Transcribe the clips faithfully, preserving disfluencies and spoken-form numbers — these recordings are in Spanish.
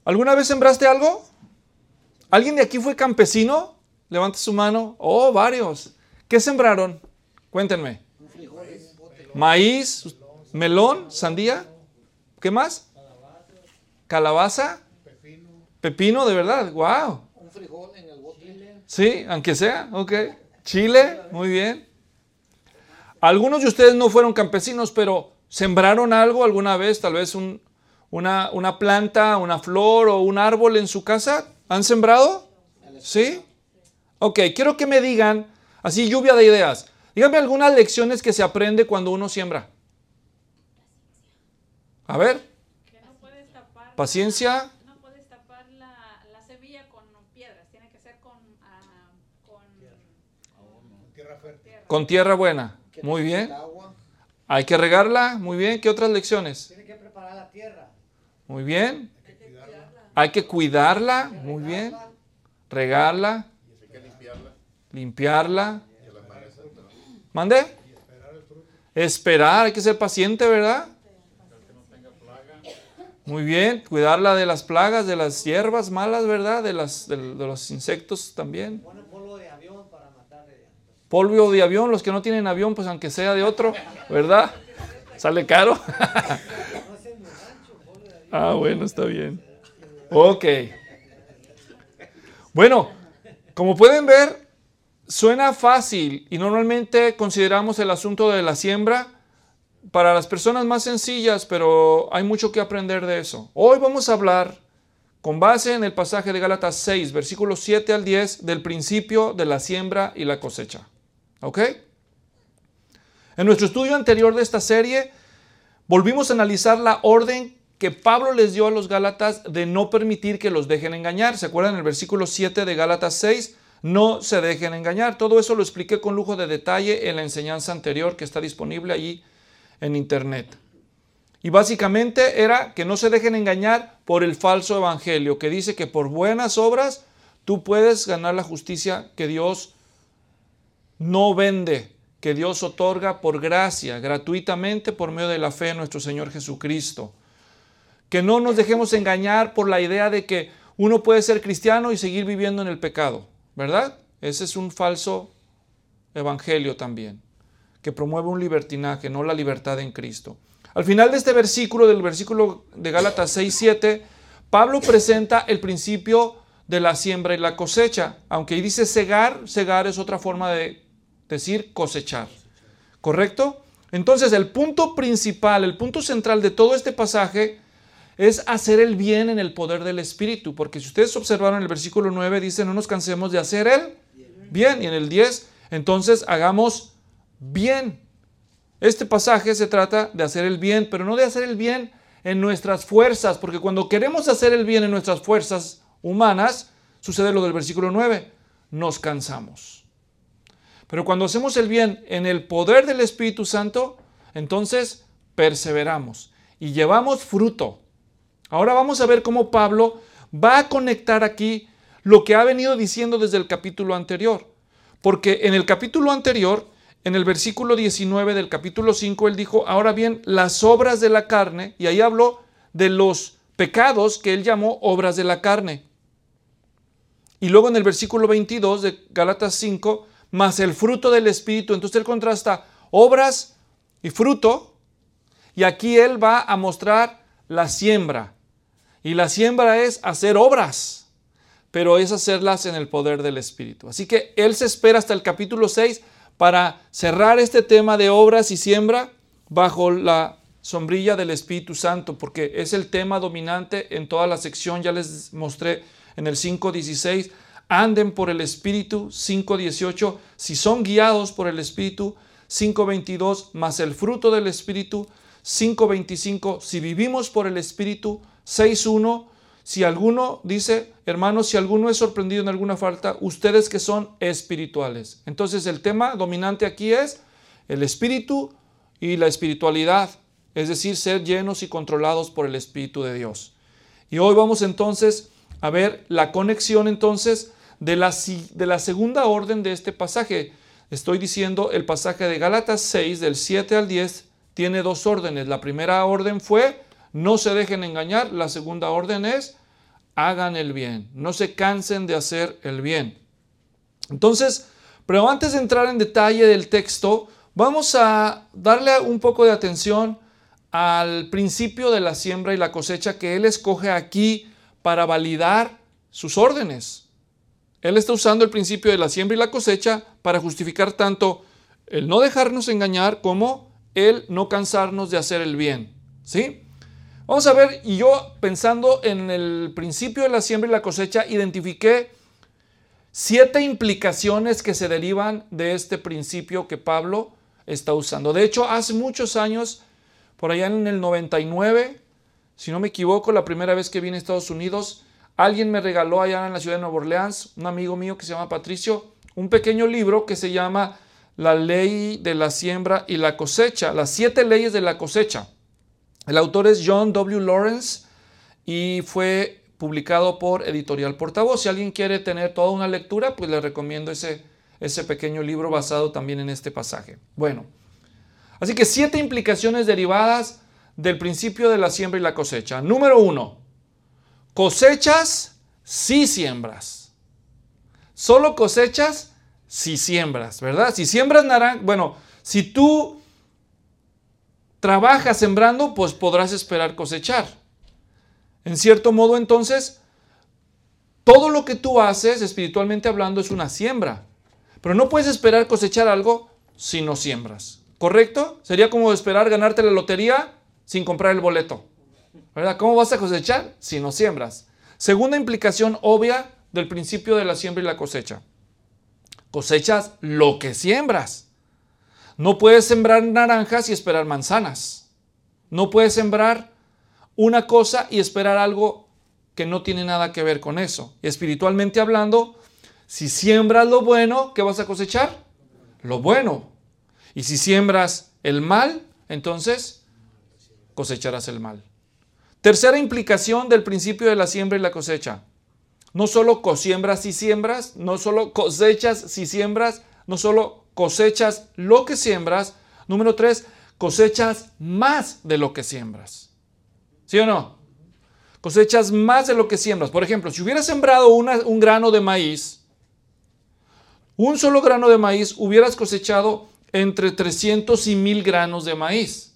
¿Alguna vez sembraste algo? ¿Alguien de aquí fue campesino? Levante su mano. Oh, varios. ¿Qué sembraron? Cuéntenme. Maíz, melón, sandía. ¿Qué más? Calabaza. Pepino, de verdad. Wow. Un frijol en el bote. Sí, aunque sea. Ok. Chile, muy bien. Algunos de ustedes no fueron campesinos, pero ¿sembraron algo alguna vez? Tal vez un, una, una planta, una flor o un árbol en su casa. ¿Han sembrado? ¿Sí? Ok, quiero que me digan, así lluvia de ideas. Díganme algunas lecciones que se aprende cuando uno siembra. A ver. Que no puedes tapar Paciencia. La, no puedes tapar la, la semilla con piedras. Tiene que ser con, uh, con Tierra fértil. tierra. Con tierra buena. Muy bien. Hay que regarla. Muy bien. ¿Qué otras lecciones? Tiene que preparar la tierra. Muy bien. Hay que cuidarla. Muy bien. Regarla. Hay que limpiarla. Limpiarla. Que las malezas, ¿no? ¿Mande? Esperar. Hay que ser paciente, ¿verdad? Muy bien. Cuidarla de las plagas, de las hierbas malas, ¿verdad? De, las, de, de los insectos también. Pone polvo de avión para matar. Polvo de avión. Los que no tienen avión, pues aunque sea de otro, ¿verdad? Sale caro. Ah, bueno, está bien. Ok. Bueno, como pueden ver, suena fácil y normalmente consideramos el asunto de la siembra para las personas más sencillas, pero hay mucho que aprender de eso. Hoy vamos a hablar, con base en el pasaje de Gálatas seis, versículos siete al diez, del principio de la siembra y la cosecha. ¿Ok? En nuestro estudio anterior de esta serie, volvimos a analizar la orden que Pablo les dio a los Gálatas de no permitir que los dejen engañar. ¿Se acuerdan? En el versículo siete de Gálatas seis, no se dejen engañar. Todo eso lo expliqué con lujo de detalle en la enseñanza anterior que está disponible allí en internet. Y básicamente era que no se dejen engañar por el falso evangelio, que dice que por buenas obras tú puedes ganar la justicia que Dios no vende, que Dios otorga por gracia, gratuitamente por medio de la fe en nuestro Señor Jesucristo. Que no nos dejemos engañar por la idea de que uno puede ser cristiano y seguir viviendo en el pecado, ¿verdad? Ese es un falso evangelio también, que promueve un libertinaje, no la libertad en Cristo. Al final de este versículo, del versículo de Gálatas seis siete, Pablo presenta el principio de la siembra y la cosecha. Aunque ahí dice segar, segar es otra forma de decir cosechar. ¿Correcto? Entonces el punto principal, el punto central de todo este pasaje es hacer el bien en el poder del Espíritu. Porque si ustedes observaron el versículo nueve, dice no nos cansemos de hacer el bien. Y en el diez, entonces hagamos bien. Este pasaje se trata de hacer el bien, pero no de hacer el bien en nuestras fuerzas, porque cuando queremos hacer el bien en nuestras fuerzas humanas, sucede lo del versículo nueve, nos cansamos. Pero cuando hacemos el bien en el poder del Espíritu Santo, entonces perseveramos y llevamos fruto. Ahora vamos a ver cómo Pablo va a conectar aquí lo que ha venido diciendo desde el capítulo anterior. Porque en el capítulo anterior, en el versículo diecinueve del capítulo cinco, él dijo, ahora bien, las obras de la carne, y ahí habló de los pecados que él llamó obras de la carne. Y luego en el versículo veintidós de Gálatas cinco, más el fruto del Espíritu. Entonces él contrasta obras y fruto, y aquí él va a mostrar la siembra. Y la siembra es hacer obras, pero es hacerlas en el poder del Espíritu. Así que él se espera hasta el capítulo seis para cerrar este tema de obras y siembra bajo la sombrilla del Espíritu Santo, porque es el tema dominante en toda la sección. Ya les mostré en el cinco dieciséis, anden por el Espíritu. Cinco dieciocho, si son guiados por el Espíritu. Cinco veintidós, más el fruto del Espíritu. Cinco veinticinco, si vivimos por el Espíritu. Seis uno, si alguno, dice, hermanos, si alguno es sorprendido en alguna falta, ustedes que son espirituales. Entonces el tema dominante aquí es el Espíritu y la espiritualidad, es decir, ser llenos y controlados por el Espíritu de Dios. Y hoy vamos entonces a ver la conexión entonces de la, de la segunda orden de este pasaje. Estoy diciendo el pasaje de Gálatas seis, del siete al diez, tiene dos órdenes. La primera orden fue, no se dejen engañar. La segunda orden es, hagan el bien, no se cansen de hacer el bien. Entonces, pero antes de entrar en detalle del texto, vamos a darle un poco de atención al principio de la siembra y la cosecha que él escoge aquí para validar sus órdenes. Él está usando el principio de la siembra y la cosecha para justificar tanto el no dejarnos engañar como el no cansarnos de hacer el bien. ¿Sí? Vamos a ver, y yo pensando en el principio de la siembra y la cosecha, identifiqué siete implicaciones que se derivan de este principio que Pablo está usando. De hecho, hace muchos años, por allá en el noventa y nueve, si no me equivoco, la primera vez que vine a Estados Unidos, alguien me regaló allá en la ciudad de Nueva Orleans, un amigo mío que se llama Patricio, un pequeño libro que se llama La Ley de la Siembra y la Cosecha, las siete leyes de la cosecha. El autor es John W. Lawrence y fue publicado por Editorial Portavoz. Si alguien quiere tener toda una lectura, pues le recomiendo ese, ese pequeño libro basado también en este pasaje. Bueno, así que siete implicaciones derivadas del principio de la siembra y la cosecha. Número uno, cosechas si siembras. Solo cosechas si siembras, ¿verdad? Si siembras naranja, bueno, si tú trabajas sembrando, pues podrás esperar cosechar. En cierto modo, entonces, todo lo que tú haces, espiritualmente hablando, es una siembra. Pero no puedes esperar cosechar algo si no siembras. ¿Correcto? Sería como esperar ganarte la lotería sin comprar el boleto, ¿verdad? ¿Cómo vas a cosechar si no siembras? Segunda implicación obvia del principio de la siembra y la cosecha. Cosechas lo que siembras. No puedes sembrar naranjas y esperar manzanas. No puedes sembrar una cosa y esperar algo que no tiene nada que ver con eso. Espiritualmente hablando, si siembras lo bueno, ¿qué vas a cosechar? Lo bueno. Y si siembras el mal, entonces cosecharás el mal. Tercera implicación del principio de la siembra y la cosecha. No solo cosiembras si siembras, no solo cosechas si siembras, no solo cosechas lo que siembras. Número tres, cosechas más de lo que siembras. ¿Sí o no? Cosechas más de lo que siembras. Por ejemplo, si hubieras sembrado una, un grano de maíz, un solo grano de maíz, hubieras cosechado entre trescientos y mil granos de maíz.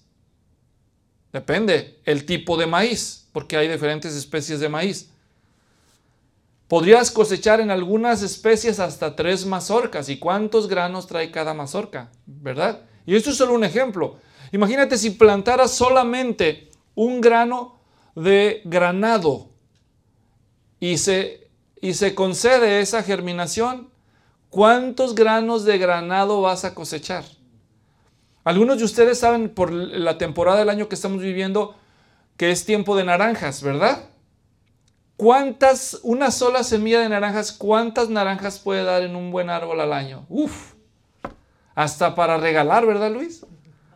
Depende el tipo de maíz, porque hay diferentes especies de maíz. Podrías cosechar en algunas especies hasta tres mazorcas. ¿Y cuántos granos trae cada mazorca? ¿Verdad? Y esto es solo un ejemplo. Imagínate si plantaras solamente un grano de granado y se, y se concede esa germinación. ¿Cuántos granos de granado vas a cosechar? Algunos de ustedes saben por la temporada del año que estamos viviendo que es tiempo de naranjas, ¿verdad? ¿Cuántas, una sola semilla de naranjas, cuántas naranjas puede dar en un buen árbol al año? Uf, hasta para regalar, ¿verdad, Luis?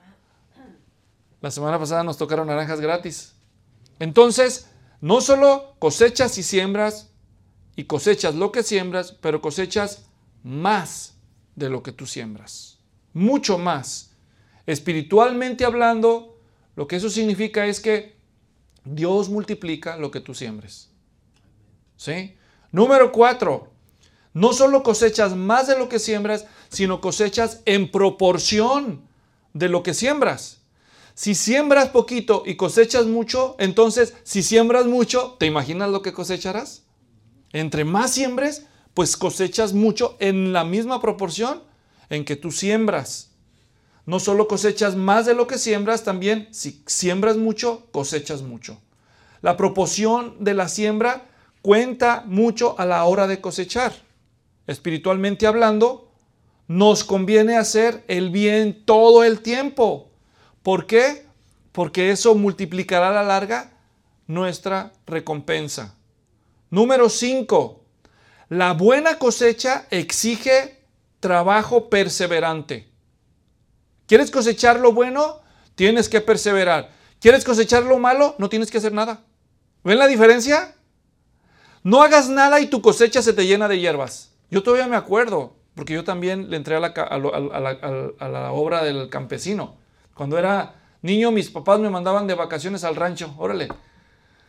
La semana pasada nos tocaron naranjas gratis. Entonces, no solo cosechas y siembras, y cosechas lo que siembras, pero cosechas más de lo que tú siembras. Mucho más. Espiritualmente hablando, lo que eso significa es que Dios multiplica lo que tú siembres. ¿Sí? Número cuatro, no solo cosechas más de lo que siembras, sino cosechas en proporción de lo que siembras. Si siembras poquito y cosechas mucho, entonces si siembras mucho, ¿te imaginas lo que cosecharás? Entre más siembres, pues cosechas mucho en la misma proporción en que tú siembras. No solo cosechas más de lo que siembras, también si siembras mucho, cosechas mucho. La proporción de la siembra cuenta mucho a la hora de cosechar. Espiritualmente hablando, nos conviene hacer el bien todo el tiempo. ¿Por qué? Porque eso multiplicará a la larga nuestra recompensa. Número cinco. La buena cosecha exige trabajo perseverante. ¿Quieres cosechar lo bueno? Tienes que perseverar. ¿Quieres cosechar lo malo? No tienes que hacer nada. ¿Ven la diferencia? No hagas nada y tu cosecha se te llena de hierbas. Yo todavía me acuerdo, porque yo también le entré a la, a la, a la, a la obra del campesino. Cuando era niño, mis papás me mandaban de vacaciones al rancho. Órale.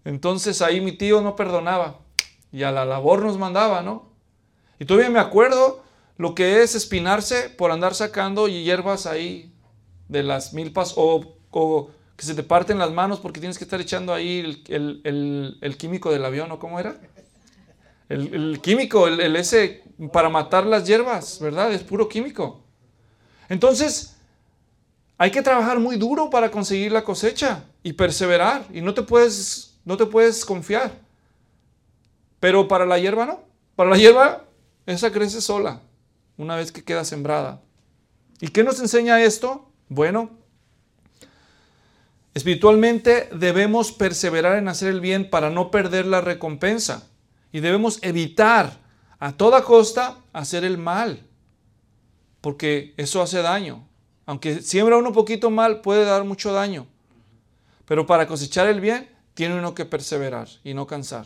Entonces ahí mi tío no perdonaba y a la labor nos mandaba, ¿no? Y todavía me acuerdo lo que es espinarse por andar sacando hierbas ahí de las milpas o, o que se te parten las manos porque tienes que estar echando ahí el, el, el, el químico del avión, ¿o cómo era? El, el químico, el, el ese para matar las hierbas, ¿verdad? Es puro químico. Entonces, hay que trabajar muy duro para conseguir la cosecha y perseverar. Y no te puedes, no te puedes confiar. Pero para la hierba no. Para la hierba, esa crece sola, una vez que queda sembrada. ¿Y qué nos enseña esto? Bueno, espiritualmente debemos perseverar en hacer el bien para no perder la recompensa. Y debemos evitar a toda costa hacer el mal, porque eso hace daño. Aunque siembra uno poquito mal, puede dar mucho daño. Pero para cosechar el bien, tiene uno que perseverar y no cansar.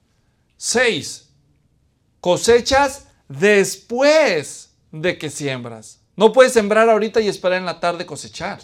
Seis, cosechas después de que siembras. No puedes sembrar ahorita y esperar en la tarde cosechar.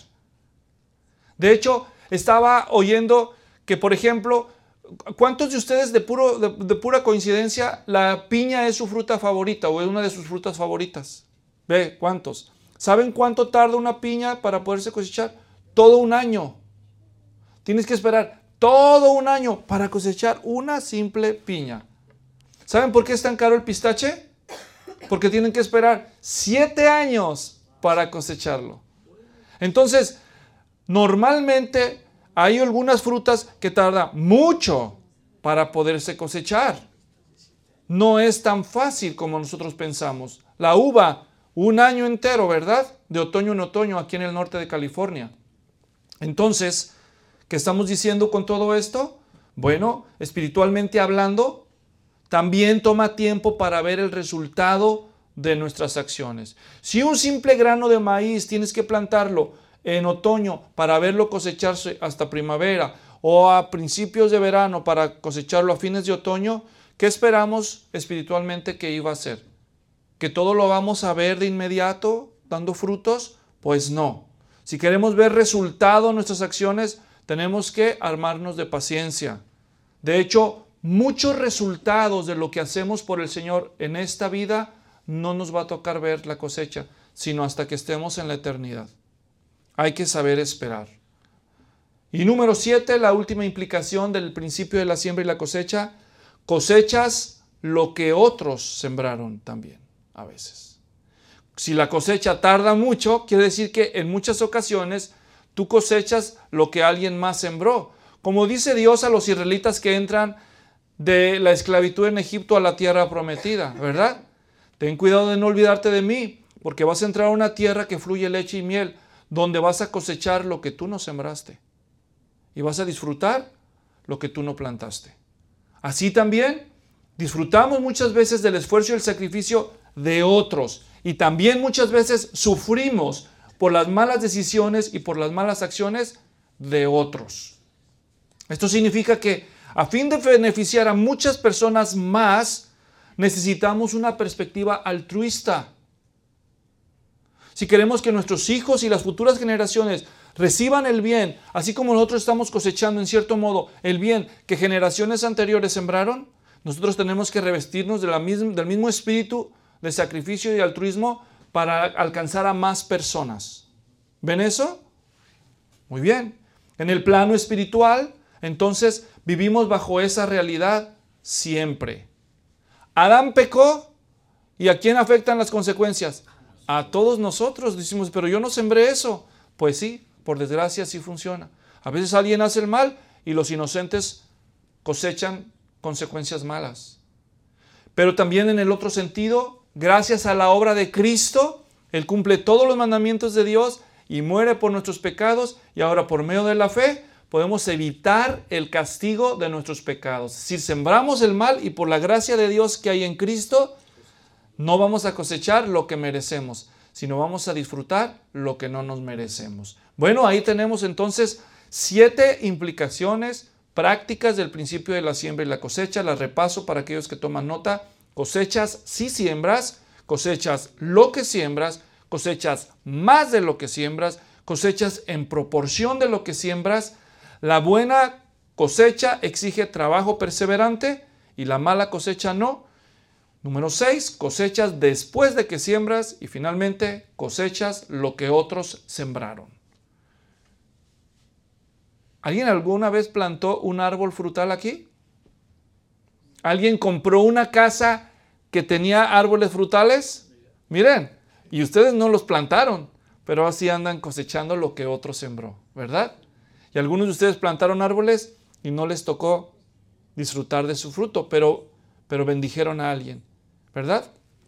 De hecho, estaba oyendo que, por ejemplo, ¿cuántos de ustedes de, puro, de, de pura coincidencia la piña es su fruta favorita o es una de sus frutas favoritas? Ve, ¿cuántos? ¿Saben cuánto tarda una piña para poderse cosechar? Todo un año. Tienes que esperar todo un año para cosechar una simple piña. ¿Saben por qué es tan caro el pistache? Porque tienen que esperar siete años para cosecharlo. Entonces, normalmente hay algunas frutas que tardan mucho para poderse cosechar. No es tan fácil como nosotros pensamos. La uva, un año entero, ¿verdad? De otoño en otoño aquí en el norte de California. Entonces, ¿qué estamos diciendo con todo esto? Bueno, espiritualmente hablando, también toma tiempo para ver el resultado de nuestras acciones. Si un simple grano de maíz tienes que plantarlo en otoño para verlo cosecharse hasta primavera o a principios de verano para cosecharlo a fines de otoño, ¿qué esperamos espiritualmente que iba a ser? ¿Que todo lo vamos a ver de inmediato dando frutos? Pues no. Si queremos ver resultado en nuestras acciones, tenemos que armarnos de paciencia. De hecho, muchos resultados de lo que hacemos por el Señor en esta vida no nos va a tocar ver la cosecha, sino hasta que estemos en la eternidad. Hay que saber esperar. Y número siete, la última implicación del principio de la siembra y la cosecha, cosechas lo que otros sembraron también a veces. Si la cosecha tarda mucho, quiere decir que en muchas ocasiones tú cosechas lo que alguien más sembró. Como dice Dios a los israelitas que entran de la esclavitud en Egipto a la tierra prometida, ¿verdad? Ten cuidado de no olvidarte de mí, porque vas a entrar a una tierra que fluye leche y miel, donde vas a cosechar lo que tú no sembraste y vas a disfrutar lo que tú no plantaste. Así también disfrutamos muchas veces del esfuerzo y el sacrificio de otros y también muchas veces sufrimos por las malas decisiones y por las malas acciones de otros. Esto significa que a fin de beneficiar a muchas personas más, necesitamos una perspectiva altruista. Si queremos que nuestros hijos y las futuras generaciones reciban el bien, así como nosotros estamos cosechando en cierto modo el bien que generaciones anteriores sembraron, nosotros tenemos que revestirnos de la misma, del mismo espíritu de sacrificio y altruismo para alcanzar a más personas. ¿Ven eso? Muy bien. En el plano espiritual, entonces, vivimos bajo esa realidad siempre. Adán pecó, ¿y a quién afectan las consecuencias? A todos nosotros. Decimos, pero yo no sembré eso. Pues sí, por desgracia sí funciona. A veces alguien hace el mal y los inocentes cosechan consecuencias malas. Pero también en el otro sentido, gracias a la obra de Cristo, Él cumple todos los mandamientos de Dios y muere por nuestros pecados, y ahora por medio de la fe podemos evitar el castigo de nuestros pecados. Si sembramos el mal y por la gracia de Dios que hay en Cristo, no vamos a cosechar lo que merecemos, sino vamos a disfrutar lo que no nos merecemos. Bueno, ahí tenemos entonces siete implicaciones prácticas del principio de la siembra y la cosecha. Las repaso para aquellos que toman nota. Cosechas si siembras, cosechas lo que siembras, cosechas más de lo que siembras, cosechas en proporción de lo que siembras. La buena cosecha exige trabajo perseverante y la mala cosecha no. Número seis, cosechas después de que siembras y finalmente cosechas lo que otros sembraron. ¿Alguien alguna vez plantó un árbol frutal aquí? ¿Alguien compró una casa que tenía árboles frutales? Miren, y ustedes no los plantaron, pero así andan cosechando lo que otro sembró, ¿verdad? Y algunos de ustedes plantaron árboles y no les tocó disfrutar de su fruto, pero, pero bendijeron a alguien, ¿verdad?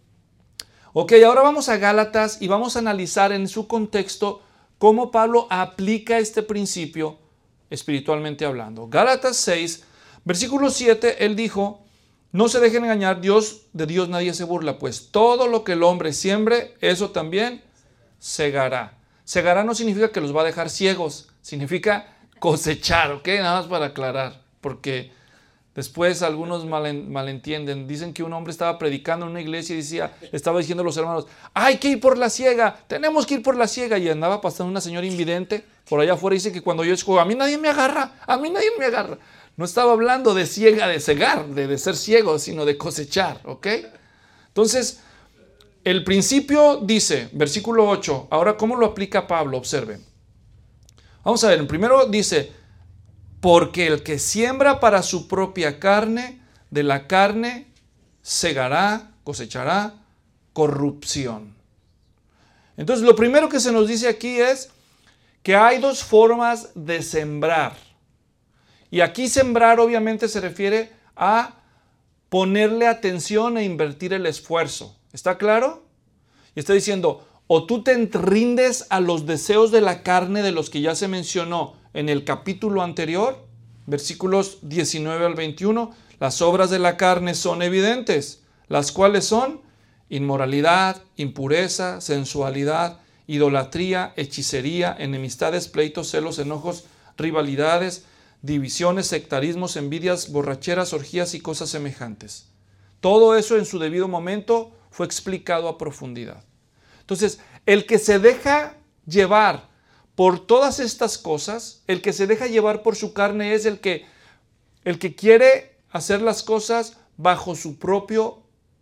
Ok, ahora vamos a Gálatas y vamos a analizar en su contexto cómo Pablo aplica este principio espiritualmente hablando. Gálatas seis, versículo siete, él dijo: no se dejen engañar, Dios, de Dios nadie se burla, pues todo lo que el hombre siembre, eso también segará. Segará no significa que los va a dejar ciegos, significa cosechar, ¿ok? Nada más para aclarar, porque después algunos malen, malentienden. Dicen que un hombre estaba predicando en una iglesia y decía, le estaba diciendo a los hermanos, hay que ir por la ciega, tenemos que ir por la ciega. Y andaba pasando una señora invidente por allá afuera y dice que cuando yo escojo, a mí nadie me agarra, a mí nadie me agarra. No estaba hablando de ciega, de cegar, de, de ser ciego, sino de cosechar, ¿ok? Entonces, el principio dice, versículo ocho, ahora ¿cómo lo aplica Pablo? Observen. Vamos a ver, primero dice, porque el que siembra para su propia carne, de la carne segará, cosechará corrupción. Entonces, lo primero que se nos dice aquí es que hay dos formas de sembrar. Y aquí sembrar obviamente se refiere a ponerle atención e invertir el esfuerzo. ¿Está claro? Y está diciendo, o tú te rindes a los deseos de la carne de los que ya se mencionó en el capítulo anterior, versículos diecinueve al veintiuno, las obras de la carne son evidentes, las cuales son inmoralidad, impureza, sensualidad, idolatría, hechicería, enemistades, pleitos, celos, enojos, rivalidades, divisiones, sectarismos, envidias, borracheras, orgías y cosas semejantes. Todo eso en su debido momento fue explicado a profundidad. Entonces, el que se deja llevar por todas estas cosas, el que se deja llevar por su carne es el que, el que quiere hacer las cosas bajo su propia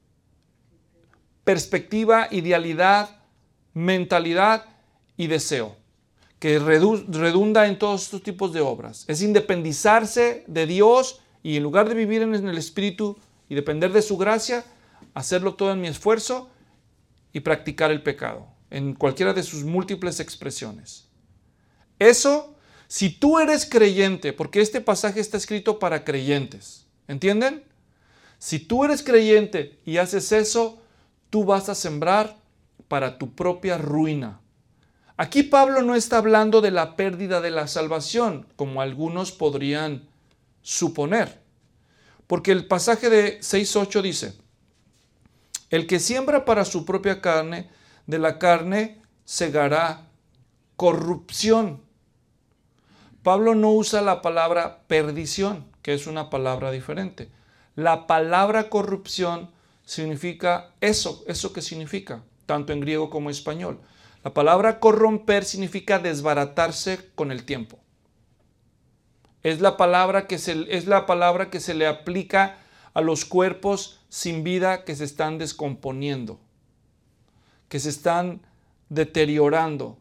perspectiva, idealidad, mentalidad y deseo, que redunda en todos estos tipos de obras. Es independizarse de Dios y en lugar de vivir en el Espíritu y depender de su gracia, hacerlo todo en mi esfuerzo y practicar el pecado en cualquiera de sus múltiples expresiones. Eso, si tú eres creyente, porque este pasaje está escrito para creyentes, ¿entienden? Si tú eres creyente y haces eso, tú vas a sembrar para tu propia ruina. Aquí Pablo no está hablando de la pérdida de la salvación, como algunos podrían suponer. Porque el pasaje de seis ocho dice, el que siembra para su propia carne, de la carne segará corrupción. Pablo no usa la palabra perdición, que es una palabra diferente. La palabra corrupción significa eso, eso que significa, tanto en griego como en español. La palabra corromper significa desbaratarse con el tiempo. Es la palabra que se, es la palabra que se le aplica a los cuerpos sin vida que se están descomponiendo, que se están deteriorando.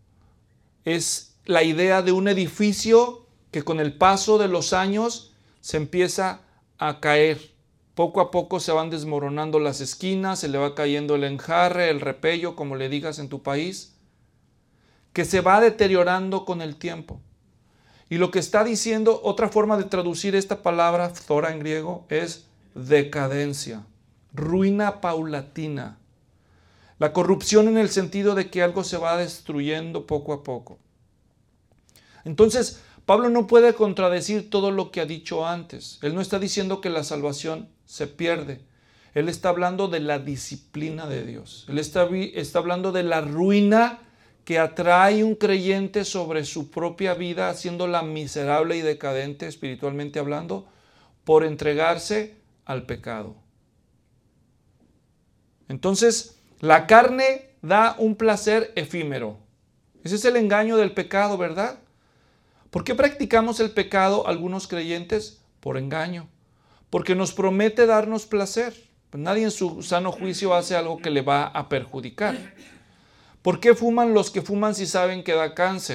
Es la idea de un edificio que con el paso de los años se empieza a caer. Poco a poco se van desmoronando las esquinas, se le va cayendo el enjarre, el repello, como le digas en tu país, que se va deteriorando con el tiempo. Y lo que está diciendo, otra forma de traducir esta palabra, phthora en griego, es decadencia, ruina paulatina. La corrupción en el sentido de que algo se va destruyendo poco a poco. Entonces, Pablo no puede contradecir todo lo que ha dicho antes. Él no está diciendo que la salvación se pierde. Él está hablando de la disciplina de Dios. Él está, está hablando de la ruina que atrae un creyente sobre su propia vida, haciéndola miserable y decadente, espiritualmente hablando, por entregarse al pecado. Entonces, la carne da un placer efímero. Ese es el engaño del pecado, ¿verdad? ¿Por qué practicamos el pecado algunos creyentes? Por engaño. Porque nos promete darnos placer. Pues nadie en su sano juicio hace algo que le va a perjudicar. ¿Por qué fuman los que fuman si saben que da cáncer?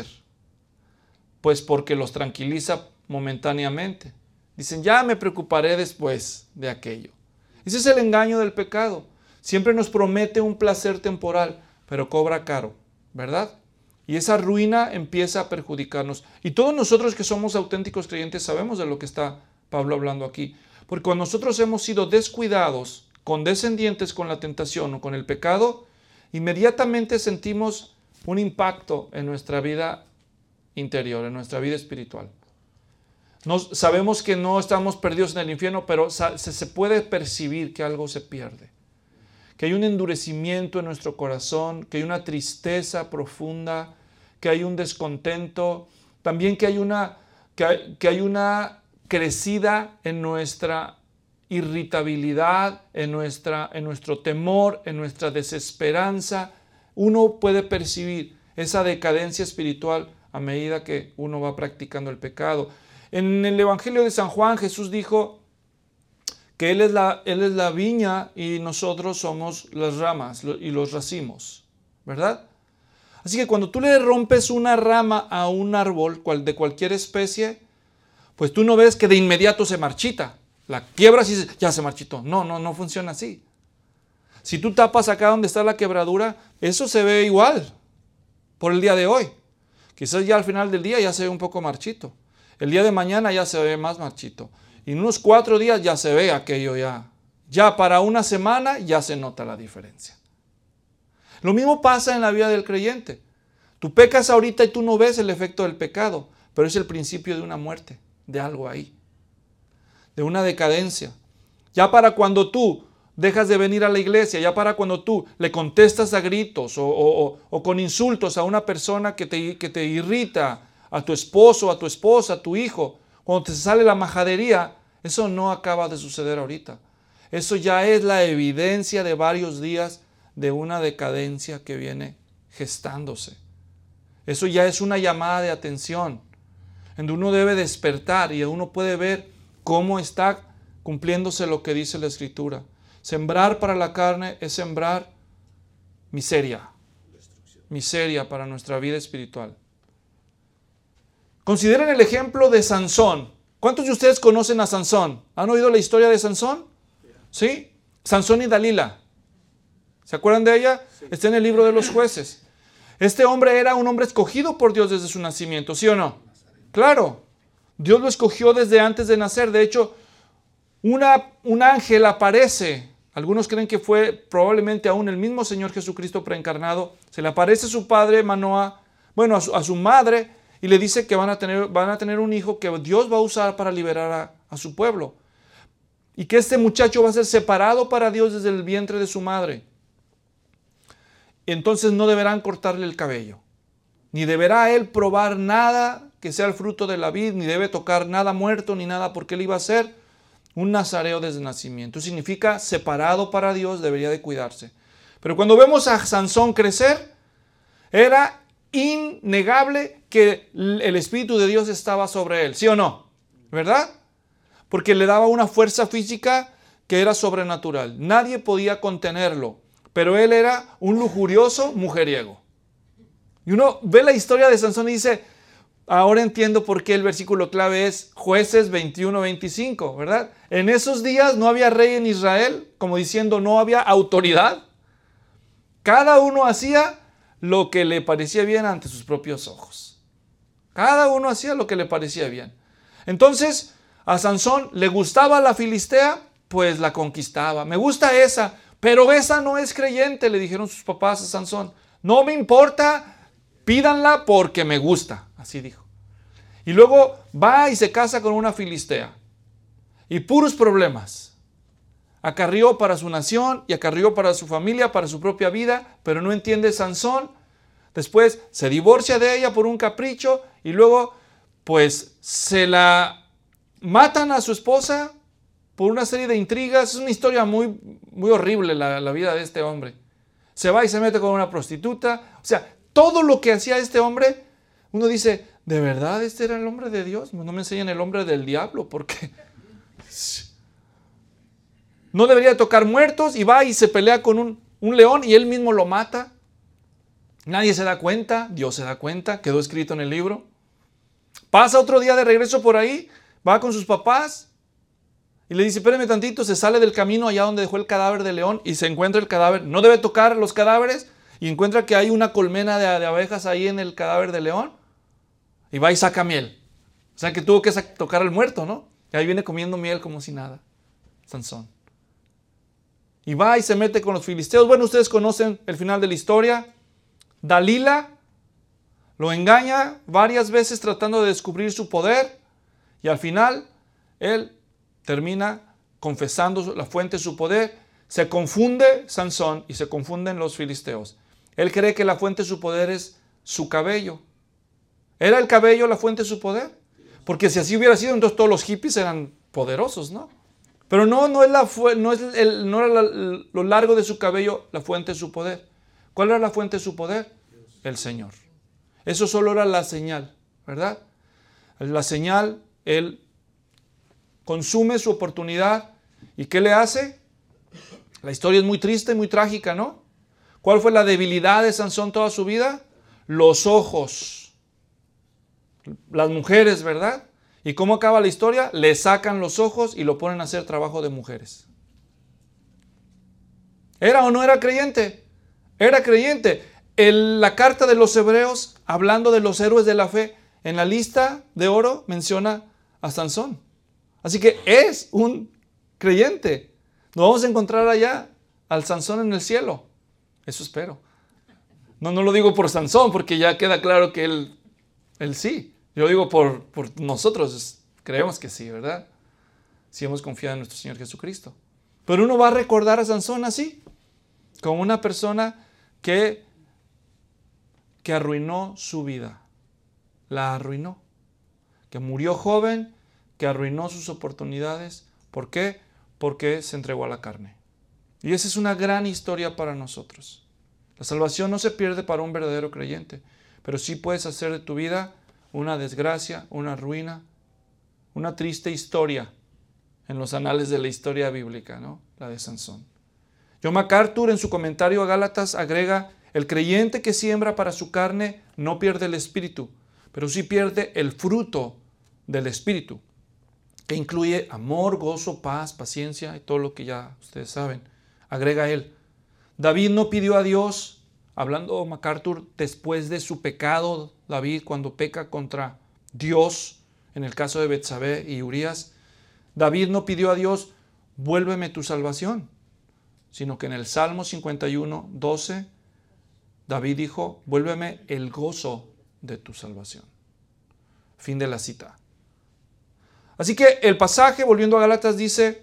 Pues porque los tranquiliza momentáneamente. Dicen, ya me preocuparé después de aquello. Ese es el engaño del pecado. Siempre nos promete un placer temporal, pero cobra caro, ¿verdad? Y esa ruina empieza a perjudicarnos. Y todos nosotros que somos auténticos creyentes sabemos de lo que está Pablo hablando aquí. Porque cuando nosotros hemos sido descuidados, condescendientes con la tentación o con el pecado, inmediatamente sentimos un impacto en nuestra vida interior, en nuestra vida espiritual. Nos, sabemos que no estamos perdidos en el infierno, pero se, se puede percibir que algo se pierde. Que hay un endurecimiento en nuestro corazón, que hay una tristeza profunda, que hay un descontento, también que hay una, que hay, que hay una crecida en nuestra irritabilidad, en, nuestra, en nuestro temor, en nuestra desesperanza. Uno puede percibir esa decadencia espiritual a medida que uno va practicando el pecado. En el Evangelio de San Juan, Jesús dijo que Él es la, Él es la viña y nosotros somos las ramas y los racimos, ¿verdad? Así que cuando tú le rompes una rama a un árbol cual, de cualquier especie, pues tú no ves que de inmediato se marchita. La quiebras y ya se marchitó. No, no, no funciona así. Si tú tapas acá donde está la quebradura, eso se ve igual por el día de hoy. Quizás ya al final del día ya se ve un poco marchito. El día de mañana ya se ve más marchito. Y en unos cuatro días ya se ve aquello ya. Ya para una semana ya se nota la diferencia. Lo mismo pasa en la vida del creyente. Tú pecas ahorita y tú no ves el efecto del pecado, pero es el principio de una muerte, de algo ahí, de una decadencia. Ya para cuando tú dejas de venir a la iglesia, ya para cuando tú le contestas a gritos o, o, o con insultos a una persona que te, que te irrita, a tu esposo, a tu esposa, a tu hijo, cuando te sale la majadería, eso no acaba de suceder ahorita. Eso ya es la evidencia de varios días de una decadencia que viene gestándose. Eso ya es una llamada de atención, en donde uno debe despertar y uno puede ver cómo está cumpliéndose lo que dice la Escritura. Sembrar para la carne es sembrar miseria, miseria para nuestra vida espiritual. Consideren el ejemplo de Sansón. ¿Cuántos de ustedes conocen a Sansón? ¿Han oído la historia de Sansón? ¿Sí? Sansón y Dalila. ¿Se acuerdan de ella? Sí. Está en el libro de los Jueces. Este hombre era un hombre escogido por Dios desde su nacimiento, ¿sí o no? Claro. Dios lo escogió desde antes de nacer. De hecho, una, un ángel aparece. Algunos creen que fue probablemente aún el mismo Señor Jesucristo preencarnado. Se le aparece a su padre Manoah, bueno, a su, a su madre, y le dice que van a, tener, van a tener un hijo que Dios va a usar para liberar a, a su pueblo. Y que este muchacho va a ser separado para Dios desde el vientre de su madre. Entonces no deberán cortarle el cabello. Ni deberá él probar nada que sea el fruto de la vid, ni debe tocar nada muerto, ni nada, porque él iba a ser un nazareo desde nacimiento. Eso significa separado para Dios, debería de cuidarse. Pero cuando vemos a Sansón crecer, era innegable que el Espíritu de Dios estaba sobre él, ¿sí o no? ¿Verdad? Porque le daba una fuerza física que era sobrenatural. Nadie podía contenerlo, pero él era un lujurioso mujeriego. Y uno ve la historia de Sansón y dice, ahora entiendo por qué el versículo clave es Jueces veintiuno veinticinco, ¿verdad? En esos días no había rey en Israel, como diciendo no había autoridad. Cada uno hacía lo que le parecía bien ante sus propios ojos. Cada uno hacía lo que le parecía bien. Entonces, a Sansón le gustaba la filistea, pues la conquistaba. Me gusta esa, pero esa no es creyente, le dijeron sus papás a Sansón. No me importa, pídanla porque me gusta, así dijo. Y luego va y se casa con una filistea. Y puros problemas. Acarrió para su nación y acarrió para su familia, para su propia vida, pero no entiende Sansón. Después se divorcia de ella por un capricho y luego pues se la matan a su esposa por una serie de intrigas. Es una historia muy, muy horrible la, la vida de este hombre. Se va y se mete con una prostituta. O sea, todo lo que hacía este hombre, uno dice, ¿de verdad este era el hombre de Dios? No me enseñan el hombre del diablo, porque no debería tocar muertos y va y se pelea con un, un león y él mismo lo mata. Nadie se da cuenta, Dios se da cuenta, quedó escrito en el libro. Pasa otro día de regreso por ahí, va con sus papás y le dice, espérame tantito, se sale del camino allá donde dejó el cadáver del león y se encuentra el cadáver. No debe tocar los cadáveres y encuentra que hay una colmena de, de abejas ahí en el cadáver del león y va y saca miel. O sea que tuvo que tocar al muerto, ¿no? Y ahí viene comiendo miel como si nada, Sansón. Y va y se mete con los filisteos. Bueno, ustedes conocen el final de la historia. Dalila lo engaña varias veces tratando de descubrir su poder y al final él termina confesando la fuente de su poder. Se confunde Sansón y se confunden los filisteos. Él cree que la fuente de su poder es su cabello. ¿Era el cabello la fuente de su poder? Porque si así hubiera sido, entonces todos los hippies eran poderosos, ¿no? Pero no, no, es la, no, es el, no era la, lo largo de su cabello la fuente de su poder. ¿Cuál era la fuente de su poder? El Señor. Eso solo era la señal, ¿verdad? La señal, él consume su oportunidad. ¿Y qué le hace? La historia es muy triste, muy trágica, ¿no? ¿Cuál fue la debilidad de Sansón toda su vida? Los ojos. Las mujeres, ¿verdad? ¿Y cómo acaba la historia? Le sacan los ojos y lo ponen a hacer trabajo de mujeres. ¿Era o no era creyente? Era creyente. El, la carta de los hebreos, hablando de los héroes de la fe, en la lista de oro menciona a Sansón. Así que es un creyente. Nos vamos a encontrar allá al Sansón en el cielo. Eso espero. No, no lo digo por Sansón, porque ya queda claro que él, él sí. Yo lo digo por, por nosotros. Creemos que sí, ¿verdad? Si hemos confiado en nuestro Señor Jesucristo. Pero uno va a recordar a Sansón así, como una persona que, que arruinó su vida. La arruinó. Que murió joven, que arruinó sus oportunidades. ¿Por qué? Porque se entregó a la carne. Y esa es una gran historia para nosotros. La salvación no se pierde para un verdadero creyente, pero sí puedes hacer de tu vida una desgracia, una ruina, una triste historia en los anales de la historia bíblica, ¿no? La de Sansón. John MacArthur en su comentario a Gálatas agrega, el creyente que siembra para su carne no pierde el espíritu, pero sí pierde el fruto del espíritu, que incluye amor, gozo, paz, paciencia y todo lo que ya ustedes saben. Agrega él, David no pidió a Dios, hablando MacArthur, después de su pecado, David cuando peca contra Dios, en el caso de Betsabé y Urías, David no pidió a Dios, vuélveme tu salvación, sino que en el Salmo cincuenta y uno, doce, David dijo, vuélveme el gozo de tu salvación. Fin de la cita. Así que el pasaje, volviendo a Gálatas, dice,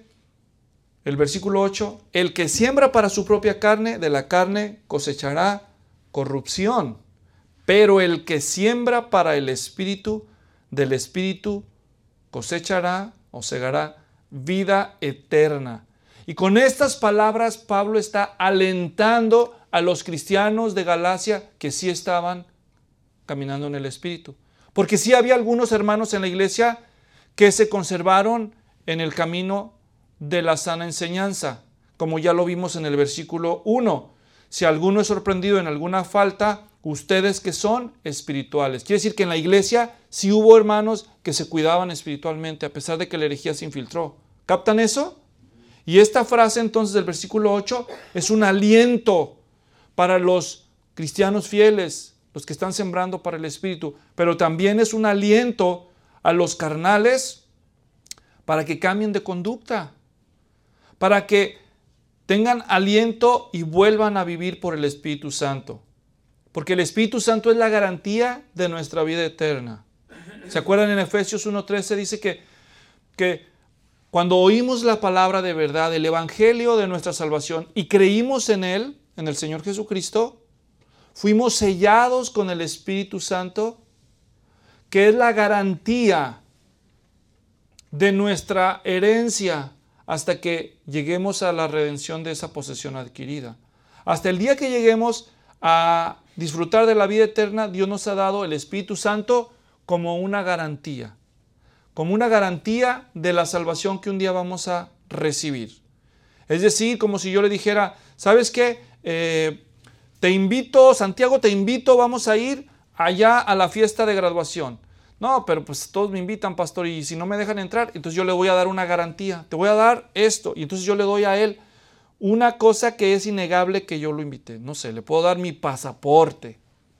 el versículo ocho, el que siembra para su propia carne, de la carne cosechará corrupción, pero el que siembra para el Espíritu, del Espíritu cosechará o segará vida eterna. Y con estas palabras Pablo está alentando a los cristianos de Galacia que sí estaban caminando en el Espíritu. Porque sí había algunos hermanos en la iglesia que se conservaron en el camino de la sana enseñanza, como ya lo vimos en el versículo uno. Si alguno es sorprendido en alguna falta, ustedes que son espirituales. Quiere decir que en la iglesia sí hubo hermanos que se cuidaban espiritualmente, a pesar de que la herejía se infiltró. ¿Captan eso? Y esta frase entonces del versículo ocho es un aliento para los cristianos fieles, los que están sembrando para el Espíritu, pero también es un aliento a los carnales para que cambien de conducta, para que tengan aliento y vuelvan a vivir por el Espíritu Santo. Porque el Espíritu Santo es la garantía de nuestra vida eterna. ¿Se acuerdan en Efesios uno trece? Dice que, que cuando oímos la palabra de verdad, el Evangelio de nuestra salvación, y creímos en Él, en el Señor Jesucristo, fuimos sellados con el Espíritu Santo, que es la garantía de nuestra herencia hasta que lleguemos a la redención de esa posesión adquirida. Hasta el día que lleguemos a disfrutar de la vida eterna, Dios nos ha dado el Espíritu Santo como una garantía, como una garantía de la salvación que un día vamos a recibir. Es decir, como si yo le dijera, ¿sabes qué? Eh, te invito, Santiago, te invito, vamos a ir allá a la fiesta de graduación. No, pero pues todos me invitan, pastor, y si no me dejan entrar, entonces yo le voy a dar una garantía, te voy a dar esto, y entonces yo le doy a él una cosa que es innegable que yo lo invité. No sé, le puedo dar mi pasaporte,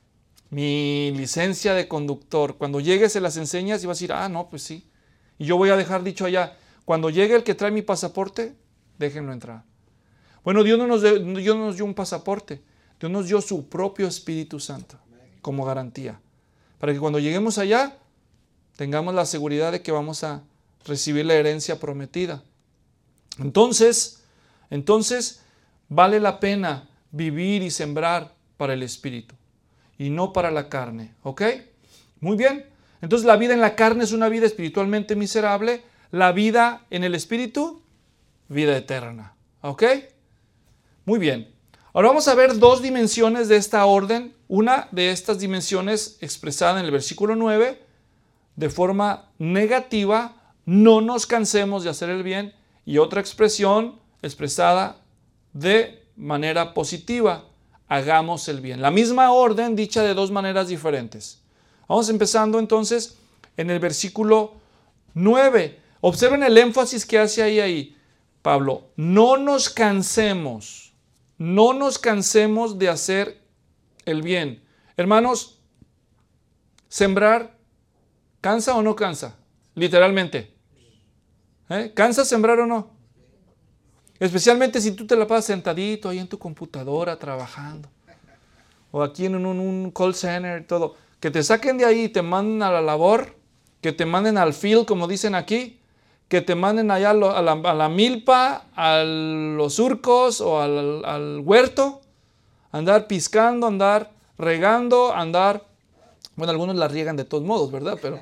mi licencia de conductor. Cuando llegue se las enseñas y vas a decir, ah, no, pues sí. Y yo voy a dejar dicho allá, cuando llegue el que trae mi pasaporte, déjenlo entrar. Bueno, Dios no nos, de, Dios no nos dio un pasaporte, Dios nos dio su propio Espíritu Santo como garantía, para que cuando lleguemos allá tengamos la seguridad de que vamos a recibir la herencia prometida. Entonces, entonces vale la pena vivir y sembrar para el Espíritu y no para la carne, ¿ok? Muy bien. Entonces la vida en la carne es una vida espiritualmente miserable, la vida en el Espíritu, vida eterna, ¿ok? Muy bien. Ahora vamos a ver dos dimensiones de esta orden. Una de estas dimensiones expresada en el versículo nueve, de forma negativa, no nos cansemos de hacer el bien, y otra expresión expresada de manera positiva, hagamos el bien. La misma orden dicha de dos maneras diferentes. Vamos empezando entonces en el versículo nueve. Observen el énfasis que hace ahí, ahí Pablo. No nos cansemos, no nos cansemos de hacer el bien. Hermanos, sembrar, ¿cansa o no cansa? Literalmente. ¿Eh? ¿Cansa sembrar o no? Especialmente si tú te la pasas sentadito ahí en tu computadora trabajando. O aquí en un, un call center y todo. Que te saquen de ahí y te manden a la labor. Que te manden al field, como dicen aquí. Que te manden allá a la, a la milpa, a los surcos o al, al huerto. Andar piscando, andar regando, andar... Bueno, algunos la riegan de todos modos, ¿verdad? Pero,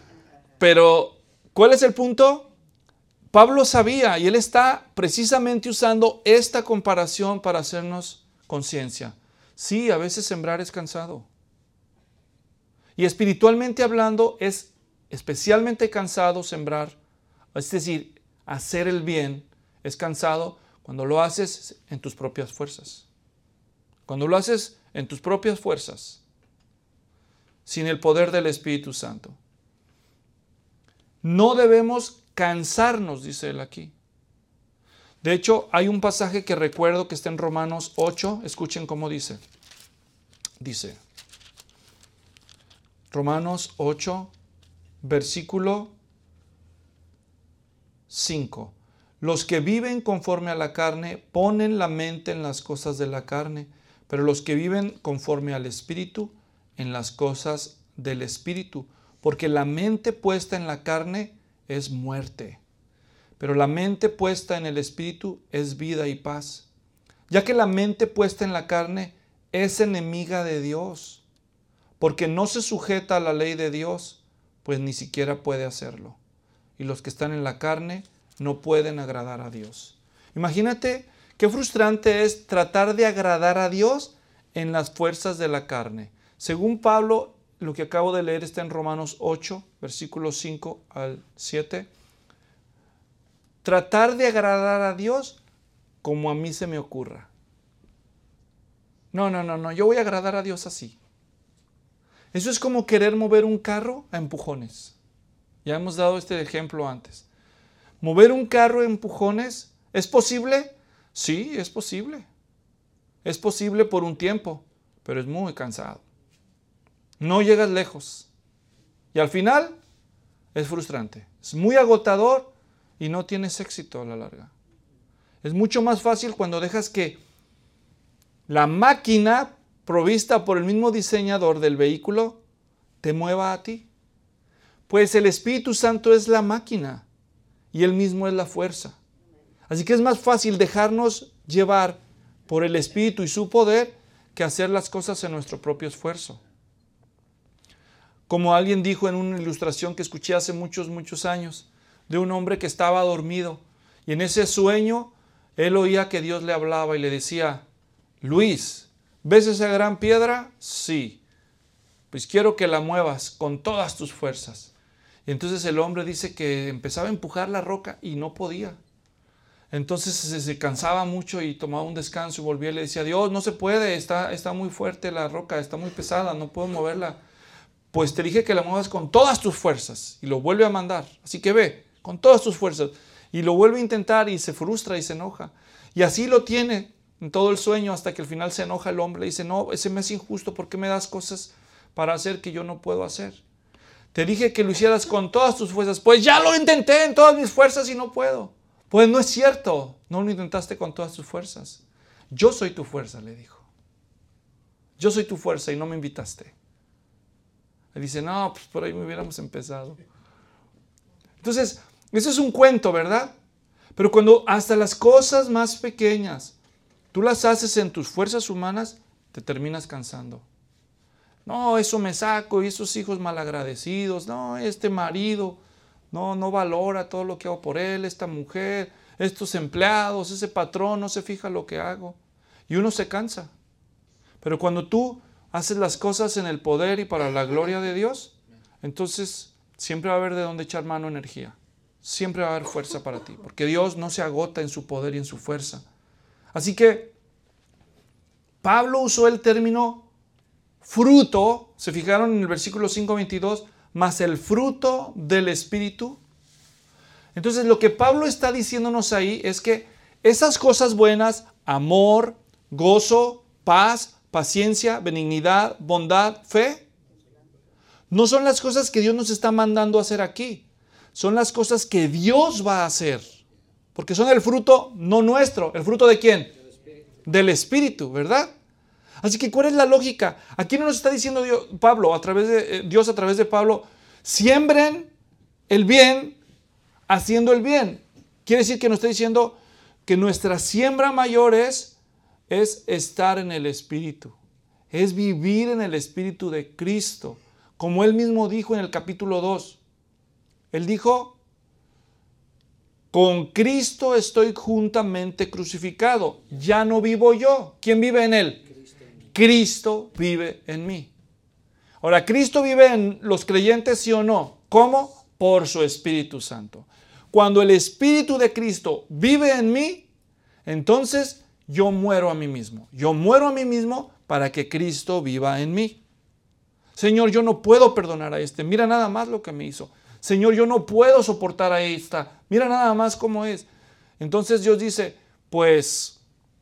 pero ¿cuál es el punto? Pablo sabía y él está precisamente usando esta comparación para hacernos conciencia. Sí, a veces sembrar es cansado. Y espiritualmente hablando es especialmente cansado sembrar. Es decir, hacer el bien es cansado cuando lo haces en tus propias fuerzas. Cuando lo haces en tus propias fuerzas, sin el poder del Espíritu Santo. No debemos cansarnos, dice él aquí. De hecho, hay un pasaje que recuerdo que está en Romanos ocho. Escuchen cómo dice. Dice, Romanos ocho, versículo cinco. Los que viven conforme a la carne ponen la mente en las cosas de la carne, pero los que viven conforme al Espíritu, en las cosas del Espíritu. Porque la mente puesta en la carne es muerte, pero la mente puesta en el Espíritu es vida y paz. Ya que la mente puesta en la carne es enemiga de Dios, porque no se sujeta a la ley de Dios, pues ni siquiera puede hacerlo. Y los que están en la carne no pueden agradar a Dios. Imagínate qué frustrante es tratar de agradar a Dios en las fuerzas de la carne. Según Pablo, lo que acabo de leer está en Romanos ocho, versículos cinco al siete. Tratar de agradar a Dios como a mí se me ocurra. No, no, no, no, yo voy a agradar a Dios así. Eso es como querer mover un carro a empujones. Ya hemos dado este ejemplo antes. ¿Mover un carro a empujones es posible? Sí, es posible. Es posible por un tiempo, pero es muy cansado. No llegas lejos. Y al final es frustrante. Es muy agotador y no tienes éxito a la larga. Es mucho más fácil cuando dejas que la máquina provista por el mismo diseñador del vehículo te mueva a ti. Pues el Espíritu Santo es la máquina y Él mismo es la fuerza. Así que es más fácil dejarnos llevar por el Espíritu y su poder que hacer las cosas en nuestro propio esfuerzo. Como alguien dijo en una ilustración que escuché hace muchos, muchos años, de un hombre que estaba dormido y en ese sueño él oía que Dios le hablaba y le decía, Luis, ¿ves esa gran piedra? Sí. pues quiero que la muevas con todas tus fuerzas. Y entonces el hombre dice que empezaba a empujar la roca y no podía. Entonces se, se cansaba mucho y tomaba un descanso y volvía y le decía, Dios, no se puede, está, está muy fuerte la roca, está muy pesada, no puedo moverla. Pues te dije que la muevas con todas tus fuerzas. Y lo vuelve a mandar. Así que ve, con todas tus fuerzas. Y lo vuelve a intentar y se frustra y se enoja. Y así lo tiene en todo el sueño hasta que al final se enoja el hombre. Le dice, no, ese me es injusto, ¿por qué me das cosas para hacer que yo no puedo hacer? Te dije que lo hicieras con todas tus fuerzas. Pues ya lo intenté en todas mis fuerzas y no puedo. Pues no es cierto, no lo intentaste con todas tus fuerzas. Yo soy tu fuerza, le dijo. Yo soy tu fuerza y no me invitaste. Le dice, no, pues por ahí me hubiéramos empezado. Entonces, eso es un cuento, ¿verdad? Pero cuando hasta las cosas más pequeñas tú las haces en tus fuerzas humanas, te terminas cansando. No, eso me saco, y esos hijos malagradecidos, no, este marido, no, no valora todo lo que hago por él, esta mujer, estos empleados, ese patrón, no se fija lo que hago. Y uno se cansa. Pero cuando tú haces las cosas en el poder y para la gloria de Dios, entonces siempre va a haber de dónde echar mano energía. Siempre va a haber fuerza para ti, porque Dios no se agota en su poder y en su fuerza. Así que Pablo usó el término fruto, se fijaron en el versículo cinco veintidós, más el fruto del Espíritu. Entonces lo que Pablo está diciéndonos ahí es que esas cosas buenas, amor, gozo, paz, paciencia, benignidad, bondad, fe, no son las cosas que Dios nos está mandando a hacer aquí. Son las cosas que Dios va a hacer. Porque son el fruto no nuestro. ¿El fruto de quién? Del Espíritu, Del Espíritu, ¿verdad? Así que, ¿cuál es la lógica? Aquí no nos está diciendo Dios, Pablo, a través de, eh, Dios a través de Pablo, siembren el bien haciendo el bien. Quiere decir que nos está diciendo que nuestra siembra mayor es, es estar en el Espíritu. Es vivir en el Espíritu de Cristo. Como Él mismo dijo en el capítulo dos. Él dijo, con Cristo estoy juntamente crucificado. Ya no vivo yo. ¿Quién vive en Él? Cristo vive en mí. Ahora, ¿Cristo vive en los creyentes, sí o no? ¿Cómo? Por su Espíritu Santo. Cuando el Espíritu de Cristo vive en mí, entonces yo muero a mí mismo. Yo muero a mí mismo para que Cristo viva en mí. Señor, yo no puedo perdonar a este. Mira nada más lo que me hizo. Señor, yo no puedo soportar a esta. Mira nada más cómo es. Entonces Dios dice, pues,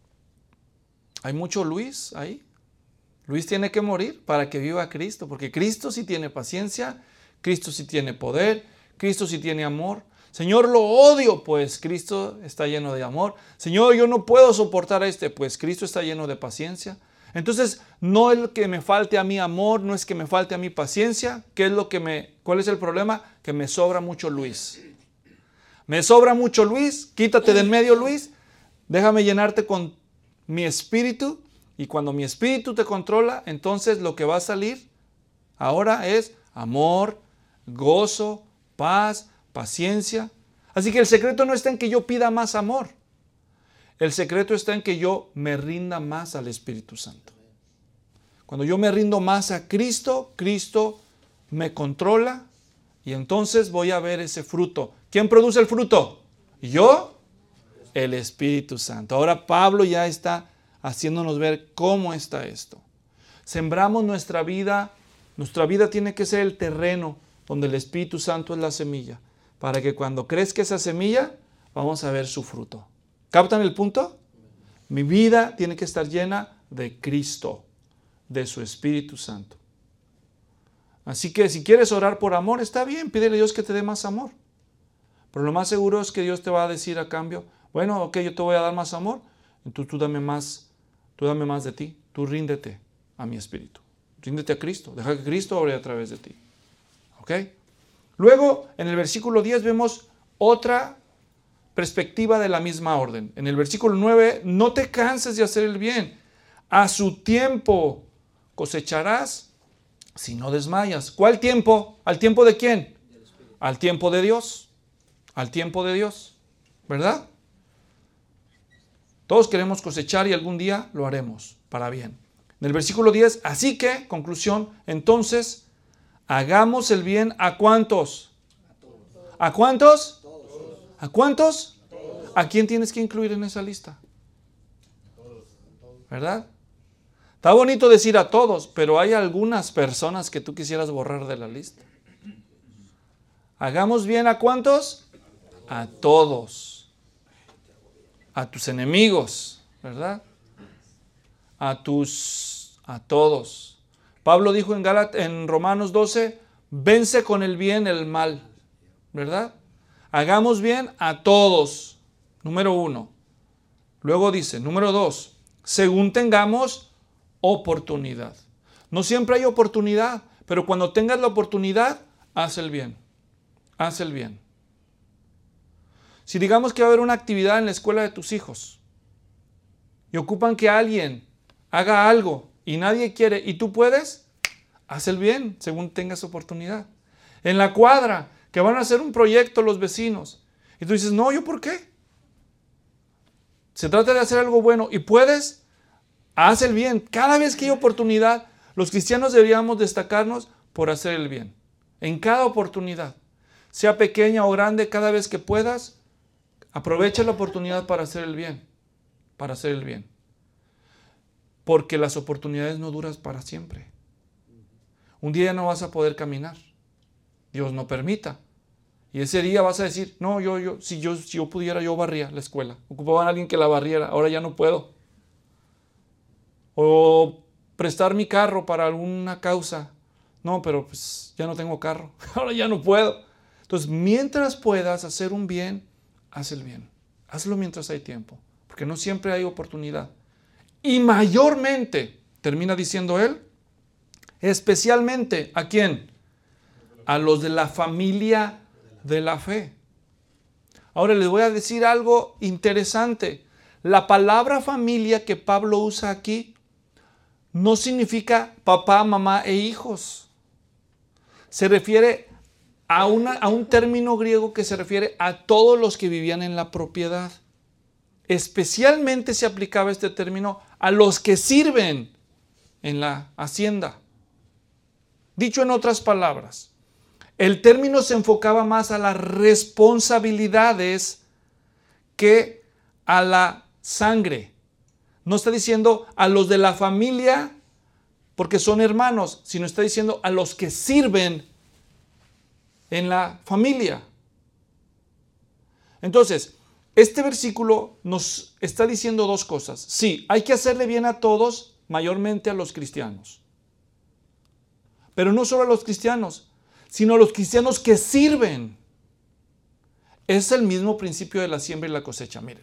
hay mucho Luis ahí. Luis tiene que morir para que viva Cristo, porque Cristo sí tiene paciencia, Cristo sí tiene poder, Cristo sí tiene amor. Señor, lo odio, pues Cristo está lleno de amor. Señor, yo no puedo soportar a este, pues Cristo está lleno de paciencia. Entonces, no es que me falte a mí amor, no es que me falte a mí paciencia. ¿Qué es lo que me, cuál es el problema? Que me sobra mucho Luis. Me sobra mucho Luis, quítate de en medio Luis, déjame llenarte con mi espíritu. Y cuando mi espíritu te controla, entonces lo que va a salir ahora es amor, gozo, paz, paciencia. Así que el secreto no está en que yo pida más amor. El secreto está en que yo me rinda más al Espíritu Santo. Cuando yo me rindo más a Cristo, Cristo me controla y entonces voy a ver ese fruto. ¿Quién produce el fruto? ¿Yo? El Espíritu Santo. Ahora Pablo ya está haciéndonos ver cómo está esto. Sembramos nuestra vida, nuestra vida tiene que ser el terreno donde el Espíritu Santo es la semilla, para que cuando crezca esa semilla, vamos a ver su fruto. ¿Captan el punto? Mi vida tiene que estar llena de Cristo, de su Espíritu Santo. Así que si quieres orar por amor, está bien, pídele a Dios que te dé más amor. Pero lo más seguro es que Dios te va a decir a cambio, bueno, ok, yo te voy a dar más amor, entonces tú dame más Tú dame más de ti, tú ríndete a mi espíritu. Ríndete a Cristo, deja que Cristo obre a través de ti. ¿Ok? Luego, en el versículo diez vemos otra perspectiva de la misma orden. En el versículo nueve, no te canses de hacer el bien. A su tiempo cosecharás si no desmayas. ¿Cuál tiempo? ¿Al tiempo de quién? Al tiempo de Dios. Al tiempo de Dios. ¿Verdad? Todos queremos cosechar y algún día lo haremos para bien. En el versículo diez, así que, conclusión, entonces, hagamos el bien ¿a cuántos? ¿A cuántos? ¿A cuántos? ¿A quién tienes que incluir en esa lista? ¿Verdad? Está bonito decir a todos, pero hay algunas personas que tú quisieras borrar de la lista. Hagamos bien ¿a cuántos? A todos. A tus enemigos, ¿verdad? A tus, a todos. Pablo dijo en Gálatas, en Romanos doce, vence con el bien el mal, ¿verdad? Hagamos bien a todos, número uno. Luego dice, número dos, según tengamos oportunidad. No siempre hay oportunidad, pero cuando tengas la oportunidad, haz el bien. Haz el bien. Si digamos que va a haber una actividad en la escuela de tus hijos y ocupan que alguien haga algo y nadie quiere y tú puedes, haz el bien según tengas oportunidad. En la cuadra, que van a hacer un proyecto los vecinos y tú dices, no, ¿yo por qué? Se trata de hacer algo bueno y puedes, haz el bien. Cada vez que hay oportunidad, los cristianos deberíamos destacarnos por hacer el bien. En cada oportunidad, sea pequeña o grande, cada vez que puedas, aprovecha la oportunidad para hacer el bien. Para hacer el bien. Porque las oportunidades no duran para siempre. Un día ya no vas a poder caminar. Dios no permita. Y ese día vas a decir, no, yo, yo, si yo, si yo pudiera, yo barría la escuela. Ocupaban a alguien que la barriera, ahora ya no puedo. O prestar mi carro para alguna causa. No, pero pues ya no tengo carro, ahora ya no puedo. Entonces, mientras puedas hacer un bien, haz el bien. Hazlo mientras hay tiempo, porque no siempre hay oportunidad. Y mayormente, termina diciendo él, especialmente, ¿a quién? A los de la familia de la fe. Ahora les voy a decir algo interesante. La palabra familia que Pablo usa aquí no significa papá, mamá e hijos. Se refiere a, una, a un término griego que se refiere a todos los que vivían en la propiedad. Especialmente se aplicaba este término a los que sirven en la hacienda. Dicho en otras palabras, el término se enfocaba más a las responsabilidades que a la sangre. No está diciendo a los de la familia porque son hermanos, sino está diciendo a los que sirven en la familia. Entonces, este versículo nos está diciendo dos cosas. Sí, hay que hacerle bien a todos, mayormente a los cristianos. Pero no solo a los cristianos, sino a los cristianos que sirven. Es el mismo principio de la siembra y la cosecha. Miren,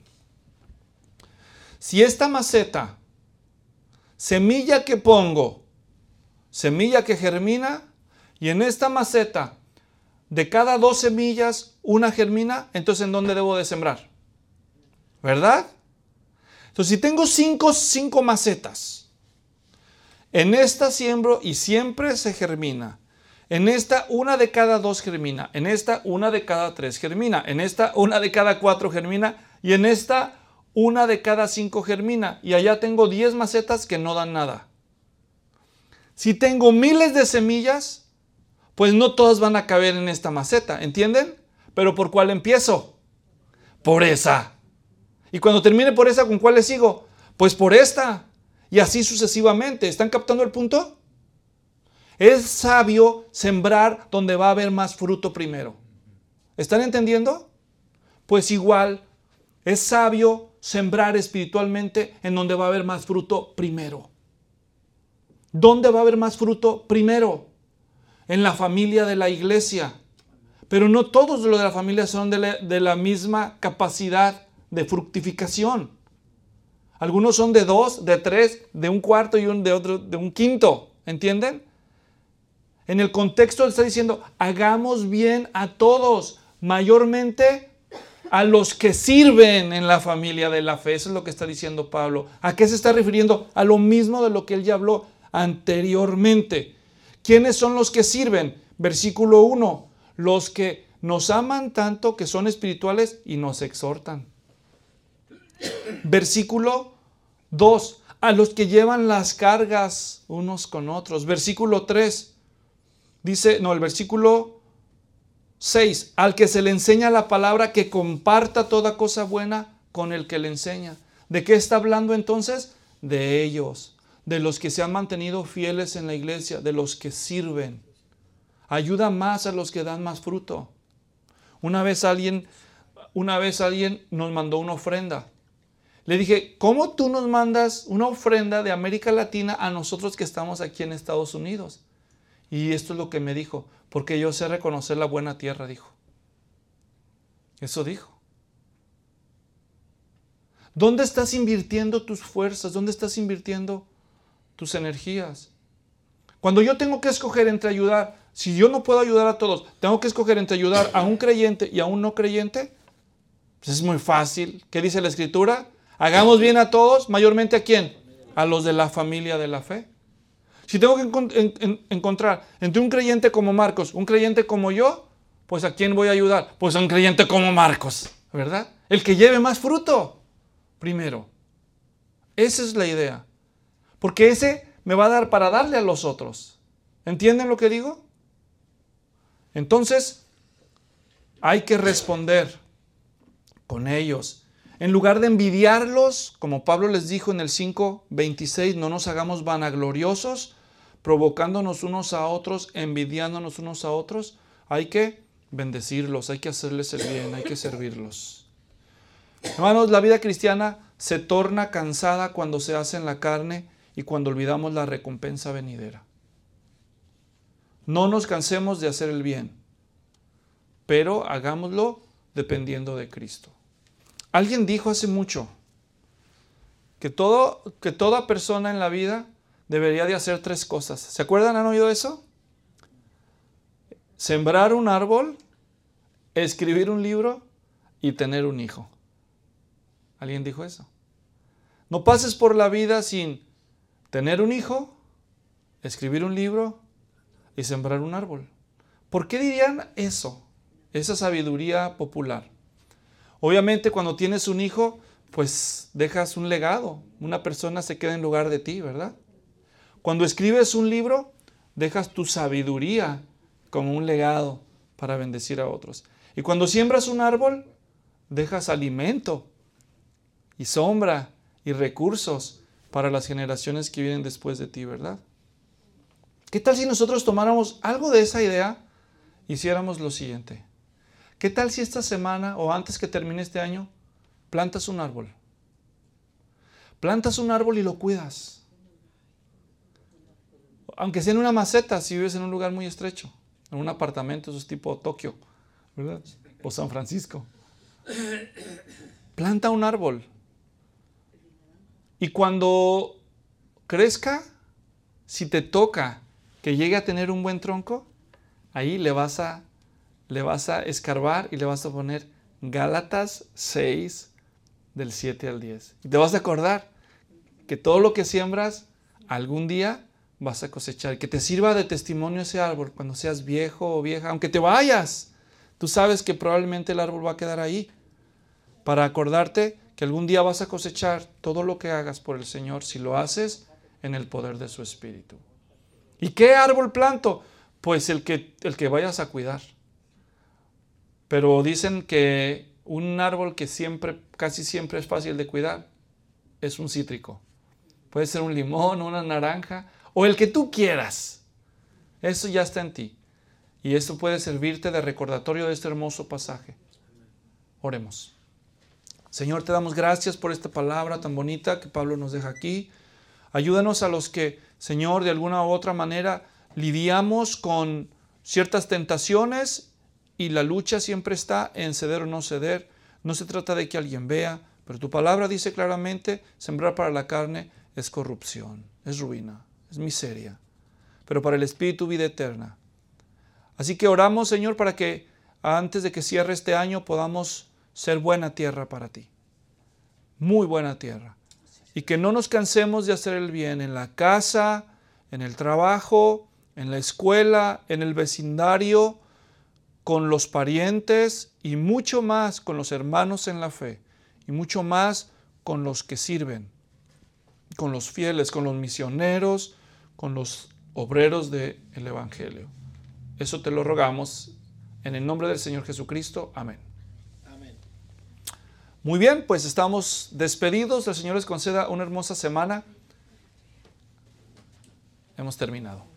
si esta maceta, semilla que pongo, semilla que germina, y en esta maceta, de cada dos semillas, una germina, entonces ¿en dónde debo de sembrar? ¿Verdad? Entonces, si tengo cinco, cinco macetas, en esta siembro y siempre se germina. En esta, una de cada dos germina. En esta, una de cada tres germina. En esta, una de cada cuatro germina. Y en esta, una de cada cinco germina. Y allá tengo diez macetas que no dan nada. Si tengo miles de semillas, pues no todas van a caber en esta maceta. ¿Entienden? Pero ¿por cuál empiezo? Por esa. Y cuando termine por esa, ¿con cuál le sigo? Pues por esta. Y así sucesivamente. ¿Están captando el punto? Es sabio sembrar donde va a haber más fruto primero. ¿Están entendiendo? Pues igual, es sabio sembrar espiritualmente en donde va a haber más fruto primero. ¿Dónde va a haber más fruto primero? En la familia de la iglesia. Pero no todos los de la familia son de la, de la misma capacidad de fructificación. Algunos son de dos, de tres, de un cuarto y un, de otro, de un quinto. ¿Entienden? En el contexto está diciendo, hagamos bien a todos, mayormente a los que sirven en la familia de la fe. Eso es lo que está diciendo Pablo. ¿A qué se está refiriendo? A lo mismo de lo que él ya habló anteriormente. ¿Quiénes son los que sirven? Versículo uno, los que nos aman tanto que son espirituales y nos exhortan. Versículo dos, a los que llevan las cargas unos con otros. Versículo tres, dice, no, el versículo seis, al que se le enseña la palabra, que comparta toda cosa buena con el que le enseña. ¿De qué está hablando entonces? De ellos, de los que se han mantenido fieles en la iglesia, de los que sirven. Ayuda más a los que dan más fruto. Una vez alguien, una vez alguien nos mandó una ofrenda. Le dije, ¿cómo tú nos mandas una ofrenda de América Latina a nosotros que estamos aquí en Estados Unidos? Y esto es lo que me dijo, porque yo sé reconocer la buena tierra, dijo. Eso dijo. ¿Dónde estás invirtiendo tus fuerzas? ¿Dónde estás invirtiendo tus energías? Cuando yo tengo que escoger entre ayudar, si yo no puedo ayudar a todos, tengo que escoger entre ayudar a un creyente y a un no creyente, pues es muy fácil. ¿Qué dice la Escritura? Hagamos bien a todos, mayormente ¿a quién? A los de la familia de la fe. Si tengo que encont- en- en- encontrar entre un creyente como Marcos, un creyente como yo, pues ¿a quién voy a ayudar? Pues a un creyente como Marcos, ¿verdad? El que lleve más fruto primero. Esa es la idea. Porque ese me va a dar para darle a los otros. ¿Entienden lo que digo? Entonces, hay que responder con ellos. En lugar de envidiarlos, como Pablo les dijo en el cinco veintiséis, no nos hagamos vanagloriosos, provocándonos unos a otros, envidiándonos unos a otros. Hay que bendecirlos, hay que hacerles el bien, hay que servirlos. Hermanos, la vida cristiana se torna cansada cuando se hace en la carne y cuando olvidamos la recompensa venidera. No nos cansemos de hacer el bien, pero hagámoslo dependiendo de Cristo. Alguien dijo hace mucho que, todo, que toda persona en la vida debería de hacer tres cosas. ¿Se acuerdan? ¿Han oído eso? Sembrar un árbol, escribir un libro y tener un hijo. ¿Alguien dijo eso? No pases por la vida sin tener un hijo, escribir un libro y sembrar un árbol. ¿Por qué dirían eso? Esa sabiduría popular. Obviamente cuando tienes un hijo, pues dejas un legado. Una persona se queda en lugar de ti, ¿verdad? Cuando escribes un libro, dejas tu sabiduría como un legado para bendecir a otros. Y cuando siembras un árbol, dejas alimento y sombra y recursos para las generaciones que vienen después de ti, ¿verdad? ¿Qué tal si nosotros tomáramos algo de esa idea e hiciéramos lo siguiente? ¿Qué tal si esta semana o antes que termine este año plantas un árbol? Plantas un árbol y lo cuidas. Aunque sea en una maceta, si vives en un lugar muy estrecho, en un apartamento, eso es tipo Tokio, ¿verdad? O San Francisco. Planta un árbol. Y cuando crezca, si te toca que llegue a tener un buen tronco, ahí le vas a, le vas a escarbar y le vas a poner Gálatas seis, del siete al diez. Y te vas a acordar que todo lo que siembras, algún día vas a cosechar. Que te sirva de testimonio ese árbol cuando seas viejo o vieja. Aunque te vayas, tú sabes que probablemente el árbol va a quedar ahí. Para acordarte que algún día vas a cosechar todo lo que hagas por el Señor si lo haces en el poder de su Espíritu. ¿Y qué árbol planto? Pues el que, el que vayas a cuidar. Pero dicen que un árbol que siempre, casi siempre es fácil de cuidar, es un cítrico. Puede ser un limón, una naranja, o el que tú quieras. Eso ya está en ti. Y esto puede servirte de recordatorio de este hermoso pasaje. Oremos. Señor, te damos gracias por esta palabra tan bonita que Pablo nos deja aquí. Ayúdanos a los que, Señor, de alguna u otra manera lidiamos con ciertas tentaciones y la lucha siempre está en ceder o no ceder. No se trata de que alguien vea, pero tu palabra dice claramente, sembrar para la carne es corrupción, es ruina, es miseria, pero para el Espíritu vida eterna. Así que oramos, Señor, para que antes de que cierre este año podamos ser buena tierra para ti, muy buena tierra, y que no nos cansemos de hacer el bien en la casa, en el trabajo, en la escuela, en el vecindario, con los parientes y mucho más con los hermanos en la fe y mucho más con los que sirven con los fieles, con los misioneros, con los obreros del Evangelio. Eso te lo rogamos en el nombre del Señor Jesucristo. Amén. Amén. Muy bien, pues estamos despedidos. El Señor les conceda una hermosa semana. Hemos terminado.